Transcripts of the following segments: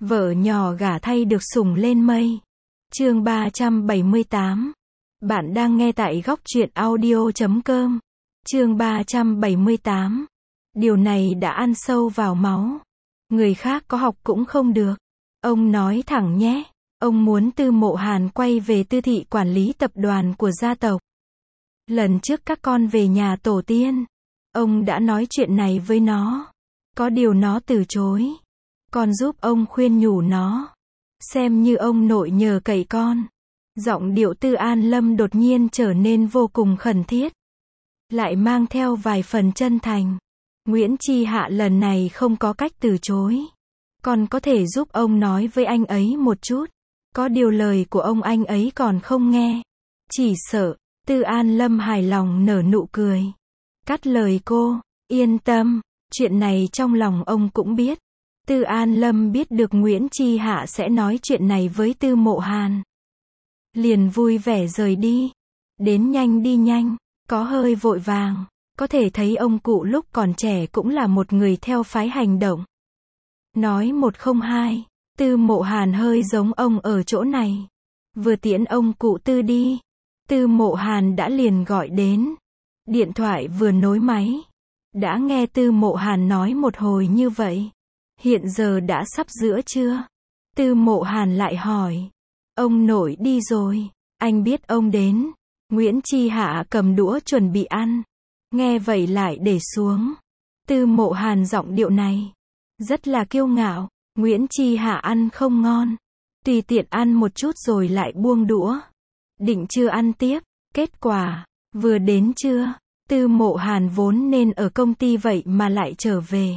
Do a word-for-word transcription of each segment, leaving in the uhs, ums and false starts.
Vợ nhỏ gả thay được sủng lên mây. Chương ba trăm bảy mươi tám. Bạn đang nghe tại góc truyện audio chấm com. Chương ba trăm bảy mươi tám. Điều này đã ăn sâu vào máu. Người khác có học cũng không được. Ông nói thẳng nhé. Ông muốn Tư Mộ Hàn quay về Tư thị quản lý tập đoàn của gia tộc. Lần trước các con về nhà tổ tiên, ông đã nói chuyện này với nó. Có điều nó từ chối. Con giúp ông khuyên nhủ nó. Xem như ông nội nhờ cậy con. Giọng điệu Tư An Lâm đột nhiên trở nên vô cùng khẩn thiết. Lại mang theo vài phần chân thành. Nguyễn Chi Hạ lần này không có cách từ chối. Con có thể giúp ông nói với anh ấy một chút. Có điều lời của ông anh ấy còn không nghe. Chỉ sợ. Tư An Lâm hài lòng nở nụ cười. Cắt lời cô. Yên tâm. Chuyện này trong lòng ông cũng biết. Tư An Lâm biết được Nguyễn Chi Hạ sẽ nói chuyện này với Tư Mộ Hàn. Liền vui vẻ rời đi. Đến nhanh đi nhanh. Có hơi vội vàng. Có thể thấy ông cụ lúc còn trẻ cũng là một người theo phái hành động. Nói một không hai. Tư Mộ Hàn hơi giống ông ở chỗ này. Vừa tiễn ông cụ Tư đi. Tư Mộ Hàn đã liền gọi đến. Điện thoại vừa nối máy. Đã nghe Tư Mộ Hàn nói một hồi như vậy. Hiện giờ đã sắp giữa trưa. Tư Mộ Hàn lại hỏi. Ông nội đi rồi. Anh biết ông đến. Nguyễn Chi Hạ cầm đũa chuẩn bị ăn. Nghe vậy lại để xuống. Tư Mộ Hàn giọng điệu này. Rất là kiêu ngạo. Nguyễn Chi Hạ ăn không ngon. Tùy tiện ăn một chút rồi lại buông đũa. Định chưa ăn tiếp. Kết quả. Vừa đến trưa. Tư Mộ Hàn vốn nên ở công ty vậy mà lại trở về.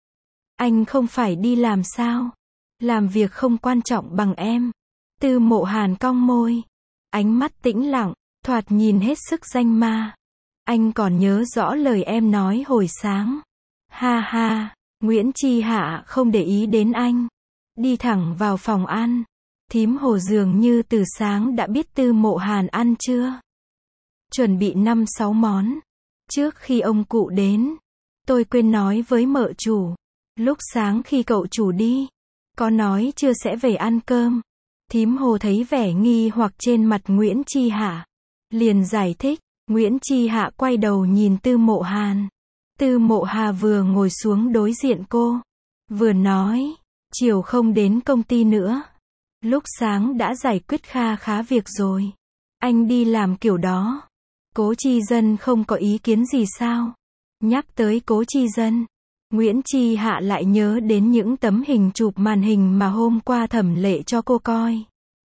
Anh không phải đi làm sao? Làm việc không quan trọng bằng em. Tư Mộ Hàn cong môi. Ánh mắt tĩnh lặng, thoạt nhìn hết sức danh ma. Anh còn nhớ rõ lời em nói hồi sáng. Ha ha, Nguyễn Chi Hạ không để ý đến anh. Đi thẳng vào phòng ăn. Thím Hồ dường như từ sáng đã biết Tư Mộ Hàn ăn chưa. Chuẩn bị năm sáu món. Trước khi ông cụ đến, tôi quên nói với mợ chủ. Lúc sáng khi cậu chủ đi, có nói chưa sẽ về ăn cơm. Thím Hồ thấy vẻ nghi hoặc trên mặt Nguyễn Chi Hạ. Liền giải thích. Nguyễn Chi Hạ quay đầu nhìn Tư Mộ Hàn. Tư Mộ Hà vừa ngồi xuống đối diện cô. Vừa nói. Chiều không đến công ty nữa. Lúc sáng đã giải quyết kha khá việc rồi. Anh đi làm kiểu đó. Cố Chi Dân không có ý kiến gì sao? Nhắc tới Cố Chi Dân. Nguyễn Chi Hạ lại nhớ đến những tấm hình chụp màn hình mà hôm qua Thẩm Lệ cho cô coi.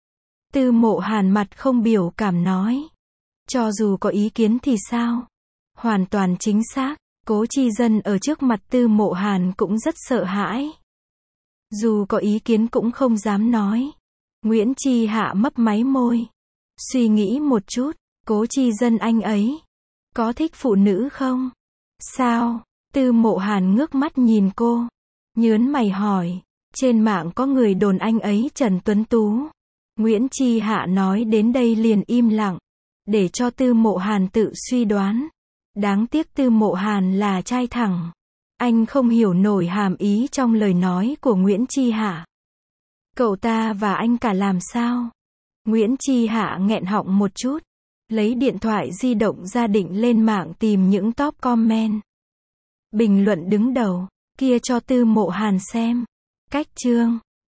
Tư Mộ Hàn mặt không biểu cảm nói. Cho dù có ý kiến thì sao? Hoàn toàn chính xác. Cố Chi Dân ở trước mặt Tư Mộ Hàn cũng rất sợ hãi. Dù có ý kiến cũng không dám nói. Nguyễn Chi Hạ mấp máy môi. Suy nghĩ một chút. Cố Chi Dân anh ấy. Có thích phụ nữ không? Sao? Tư Mộ Hàn ngước mắt nhìn cô. Nhớn mày hỏi. Trên mạng có người đồn anh ấy Trần Tuấn Tú. Nguyễn Chi Hạ nói đến đây liền im lặng. Để cho Tư Mộ Hàn tự suy đoán. Đáng tiếc Tư Mộ Hàn là trai thẳng. Anh không hiểu nổi hàm ý trong lời nói của Nguyễn Chi Hạ. Cậu ta và anh cả làm sao? Nguyễn Chi Hạ nghẹn họng một chút. Lấy điện thoại di động ra định lên mạng tìm những top comment. Bình luận đứng đầu. Kia cho Tư Mộ Hàn xem. Cách chương.